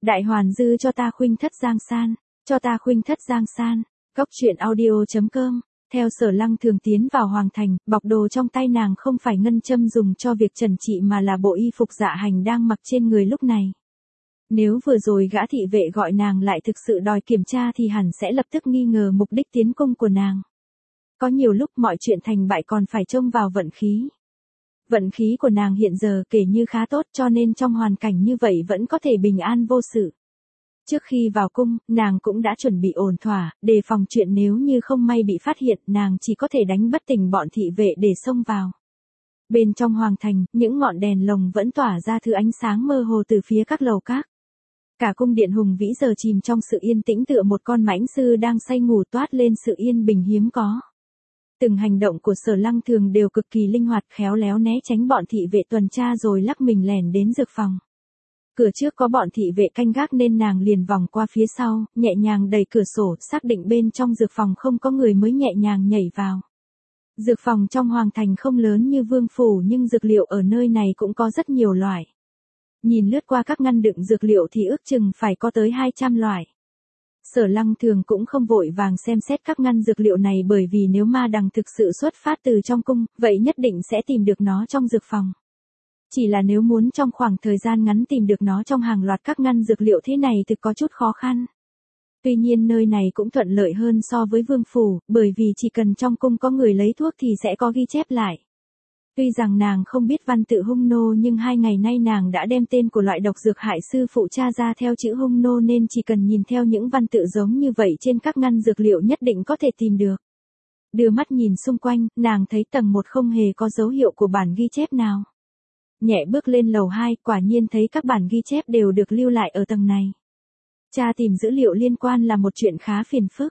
Đại hoàn dư cho ta khuynh thất giang san, cho ta khuynh thất giang san. Góc truyện audio.com. Theo Sở Lăng Thường tiến vào hoàng thành, bọc đồ trong tay nàng không phải ngân châm dùng cho việc trần trị mà là bộ y phục dạ hành đang mặc trên người lúc này. Nếu vừa rồi gã thị vệ gọi nàng lại thực sự đòi kiểm tra thì hẳn sẽ lập tức nghi ngờ mục đích tiến cung của nàng. Có nhiều lúc mọi chuyện thành bại còn phải trông vào vận khí. Vận khí của nàng hiện giờ kể như khá tốt cho nên trong hoàn cảnh như vậy vẫn có thể bình an vô sự. Trước khi vào cung, nàng cũng đã chuẩn bị ổn thỏa, đề phòng chuyện nếu như không may bị phát hiện, nàng chỉ có thể đánh bất tỉnh bọn thị vệ để xông vào. Bên trong hoàng thành, những ngọn đèn lồng vẫn tỏa ra thứ ánh sáng mơ hồ từ phía các lầu các. Cả cung điện hùng vĩ giờ chìm trong sự yên tĩnh tựa một con mãnh sư đang say ngủ toát lên sự yên bình hiếm có. Từng hành động của Sở Lăng Thường đều cực kỳ linh hoạt khéo léo né tránh bọn thị vệ tuần tra rồi lắc mình lẻn đến dược phòng. Cửa trước có bọn thị vệ canh gác nên nàng liền vòng qua phía sau, nhẹ nhàng đẩy cửa sổ, xác định bên trong dược phòng không có người mới nhẹ nhàng nhảy vào. Dược phòng trong hoàng thành không lớn như vương phủ nhưng dược liệu ở nơi này cũng có rất nhiều loại. Nhìn lướt qua các ngăn đựng dược liệu thì ước chừng phải có tới 200 loại. Sở Lăng Thường cũng không vội vàng xem xét các ngăn dược liệu này bởi vì nếu ma đằng thực sự xuất phát từ trong cung, vậy nhất định sẽ tìm được nó trong dược phòng. Chỉ là nếu muốn trong khoảng thời gian ngắn tìm được nó trong hàng loạt các ngăn dược liệu thế này thực có chút khó khăn. Tuy nhiên nơi này cũng thuận lợi hơn so với vương phủ, bởi vì chỉ cần trong cung có người lấy thuốc thì sẽ có ghi chép lại. Tuy rằng nàng không biết văn tự hung nô nhưng 2 ngày nay nàng đã đem tên của loại độc dược hại sư phụ tra ra theo chữ hung nô nên chỉ cần nhìn theo những văn tự giống như vậy trên các ngăn dược liệu nhất định có thể tìm được. Đưa mắt nhìn xung quanh, nàng thấy tầng 1 không hề có dấu hiệu của bản ghi chép nào. Nhẹ bước lên lầu 2, quả nhiên thấy các bản ghi chép đều được lưu lại ở tầng này. Tra tìm dữ liệu liên quan là một chuyện khá phiền phức.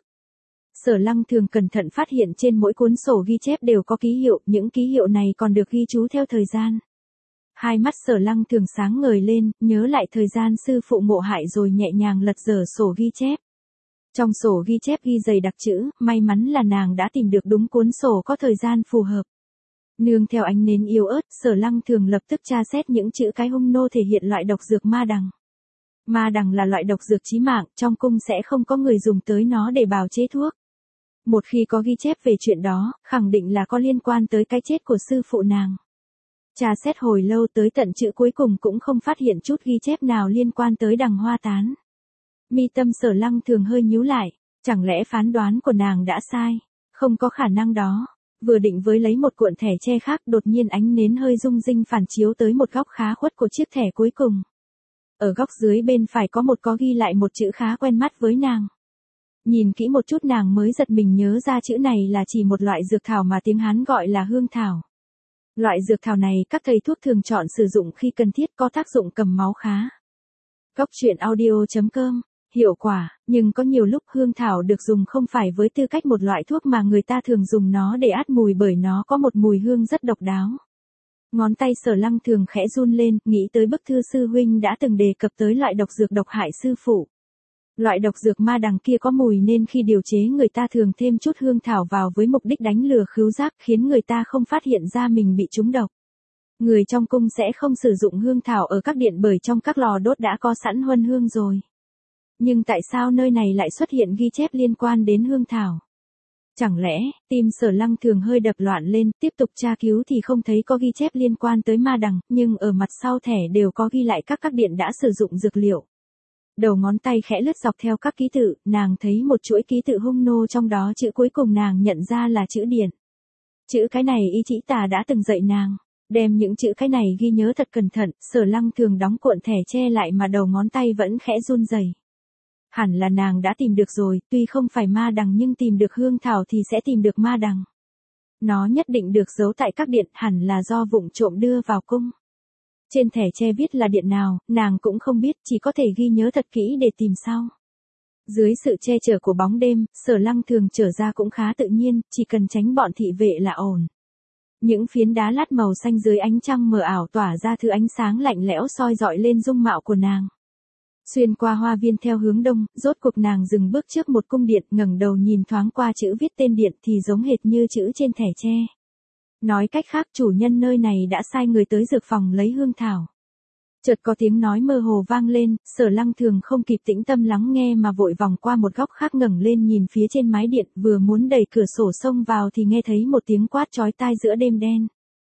Sở Lăng Thường cẩn thận phát hiện trên mỗi cuốn sổ ghi chép đều có ký hiệu, những ký hiệu này còn được ghi chú theo thời gian. Hai mắt Sở Lăng Thường sáng ngời lên, nhớ lại thời gian sư phụ ngộ hại rồi nhẹ nhàng lật dở sổ ghi chép. Trong sổ ghi chép ghi dày đặc chữ, may mắn là nàng đã tìm được đúng cuốn sổ có thời gian phù hợp. Nương theo ánh nến yếu ớt, Sở Lăng Thường lập tức tra xét những chữ cái hung nô thể hiện loại độc dược ma đằng. Ma đằng là loại độc dược chí mạng, trong cung sẽ không có người dùng tới nó để bào chế thuốc. Một khi có ghi chép về chuyện đó, khẳng định là có liên quan tới cái chết của sư phụ nàng. Tra xét hồi lâu tới tận chữ cuối cùng cũng không phát hiện chút ghi chép nào liên quan tới đằng hoa tán. Mi tâm Sở Lăng Thường hơi nhíu lại, chẳng lẽ phán đoán của nàng đã sai? Không có khả năng đó. Vừa định với lấy một cuộn thẻ tre khác đột nhiên ánh nến hơi rung rinh phản chiếu tới một góc khá khuất của chiếc thẻ cuối cùng. Ở góc dưới bên phải có có ghi lại một chữ khá quen mắt với nàng. Nhìn kỹ một chút nàng mới giật mình nhớ ra chữ này là chỉ một loại dược thảo mà tiếng Hán gọi là hương thảo. Loại dược thảo này các thầy thuốc thường chọn sử dụng khi cần thiết có tác dụng cầm máu khá. Góc truyện audio.com. Hiệu quả, nhưng có nhiều lúc hương thảo được dùng không phải với tư cách một loại thuốc mà người ta thường dùng nó để át mùi bởi nó có một mùi hương rất độc đáo. Ngón tay Sở Lăng Thường khẽ run lên, nghĩ tới bức thư sư huynh đã từng đề cập tới loại độc dược độc hại sư phụ. Loại độc dược ma đằng kia có mùi nên khi điều chế người ta thường thêm chút hương thảo vào với mục đích đánh lừa khứu giác khiến người ta không phát hiện ra mình bị trúng độc. Người trong cung sẽ không sử dụng hương thảo ở các điện bởi trong các lò đốt đã có sẵn huân hương rồi. Nhưng tại sao nơi này lại xuất hiện ghi chép liên quan đến hương thảo? Chẳng lẽ, tim Sở Lăng Thường hơi đập loạn lên, tiếp tục tra cứu thì không thấy có ghi chép liên quan tới ma đằng, nhưng ở mặt sau thẻ đều có ghi lại các điện đã sử dụng dược liệu. Đầu ngón tay khẽ lướt dọc theo các ký tự, nàng thấy một chuỗi ký tự hung nô trong đó chữ cuối cùng nàng nhận ra là chữ điện. Chữ cái này y chỉ tà đã từng dạy nàng. Đem những chữ cái này ghi nhớ thật cẩn thận, Sở Lăng Thường đóng cuộn thẻ che lại mà đầu ngón tay vẫn khẽ run rẩy. Hẳn là nàng đã tìm được rồi, tuy không phải ma đằng nhưng tìm được hương thảo thì sẽ tìm được ma đằng. Nó nhất định được giấu tại các điện, hẳn là do vụng trộm đưa vào cung. Trên thẻ tre viết là điện nào, nàng cũng không biết, chỉ có thể ghi nhớ thật kỹ để tìm sau. Dưới sự che chở của bóng đêm, Sở Lăng Thường trở ra cũng khá tự nhiên, chỉ cần tránh bọn thị vệ là ổn. Những phiến đá lát màu xanh dưới ánh trăng mờ ảo tỏa ra thứ ánh sáng lạnh lẽo soi dọi lên dung mạo của nàng. Xuyên qua hoa viên theo hướng đông, rốt cuộc nàng dừng bước trước một cung điện, ngẩng đầu nhìn thoáng qua chữ viết tên điện thì giống hệt như chữ trên thẻ tre. Nói cách khác chủ nhân nơi này đã sai người tới dược phòng lấy hương thảo. Chợt có tiếng nói mơ hồ vang lên, Sở Lăng Thường không kịp tĩnh tâm lắng nghe mà vội vòng qua một góc khác ngẩng lên nhìn phía trên mái điện, vừa muốn đẩy cửa sổ xông vào thì nghe thấy một tiếng quát chói tai giữa đêm đen.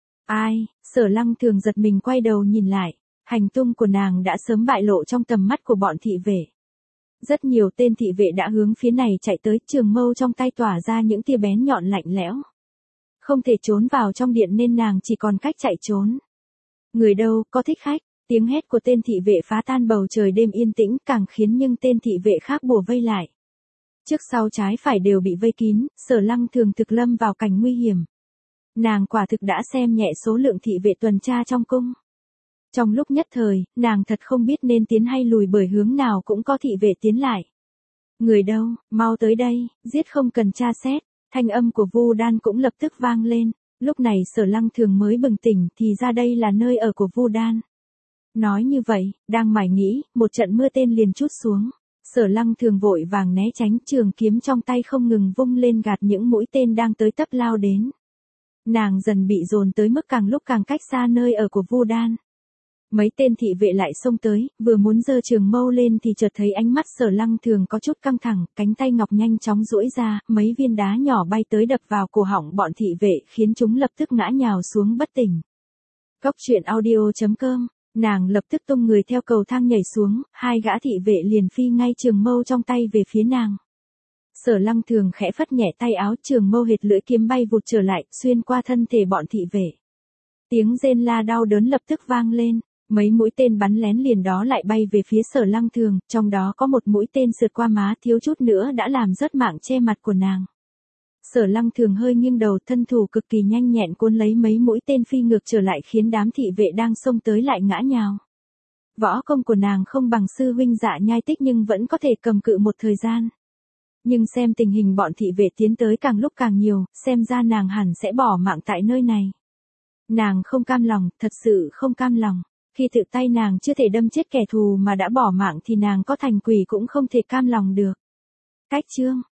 Ai? Sở Lăng Thường giật mình quay đầu nhìn lại, hành tung của nàng đã sớm bại lộ trong tầm mắt của bọn thị vệ. Rất nhiều tên thị vệ đã hướng phía này chạy tới, trường mâu trong tay tỏa ra những tia bén nhọn lạnh lẽo. Không thể trốn vào trong điện nên nàng chỉ còn cách chạy trốn. Người đâu, có thích khách? Tiếng hét của tên thị vệ phá tan bầu trời đêm yên tĩnh, càng khiến những tên thị vệ khác bủa vây lại. Trước sau trái phải đều bị vây kín, Sở Lăng Thường thực lâm vào cảnh nguy hiểm. Nàng quả thực đã xem nhẹ số lượng thị vệ tuần tra trong cung. Trong lúc nhất thời, nàng thật không biết nên tiến hay lùi, bởi hướng nào cũng có thị vệ tiến lại. Người đâu, mau tới đây, giết không cần tra xét. Thanh âm của Vu Đan cũng lập tức vang lên. Lúc này Sở Lăng Thường mới bừng tỉnh thì ra đây là nơi ở của Vu Đan. Nói như vậy, đang mải nghĩ, một trận mưa tên liền trút xuống. Sở Lăng Thường vội vàng né tránh, trường kiếm trong tay không ngừng vung lên gạt những mũi tên đang tới tấp lao đến. Nàng dần bị dồn tới mức càng lúc càng cách xa nơi ở của Vu Đan. Mấy tên thị vệ lại xông tới, vừa muốn giơ trường mâu lên thì chợt thấy ánh mắt Sở Lăng Thường có chút căng thẳng, cánh tay ngọc nhanh chóng duỗi ra, mấy viên đá nhỏ bay tới đập vào cổ họng bọn thị vệ, khiến chúng lập tức ngã nhào xuống bất tỉnh. Góc truyện audio.com, nàng lập tức tung người theo cầu thang nhảy xuống, hai gã thị vệ liền phi ngay trường mâu trong tay về phía nàng. Sở Lăng Thường khẽ phất nhẹ tay áo, trường mâu hệt lưỡi kiếm bay vụt trở lại, xuyên qua thân thể bọn thị vệ. Tiếng rên la đau đớn lập tức vang lên. Mấy mũi tên bắn lén liền đó lại bay về phía Sở Lăng Thường, trong đó có một mũi tên sượt qua má, thiếu chút nữa đã làm rớt mạng che mặt của nàng. Sở Lăng Thường hơi nghiêng đầu, thân thủ cực kỳ nhanh nhẹn cuốn lấy mấy mũi tên phi ngược trở lại, khiến đám thị vệ đang xông tới lại ngã nhào. Võ công của nàng không bằng sư huynh Dạ Nhai Tích nhưng vẫn có thể cầm cự một thời gian. Nhưng xem tình hình bọn thị vệ tiến tới càng lúc càng nhiều, xem ra nàng hẳn sẽ bỏ mạng tại nơi này. Nàng không cam lòng, thật sự không cam lòng. Khi tự tay nàng chưa thể đâm chết kẻ thù mà đã bỏ mạng thì nàng có thành quỷ cũng không thể cam lòng được. Cách chương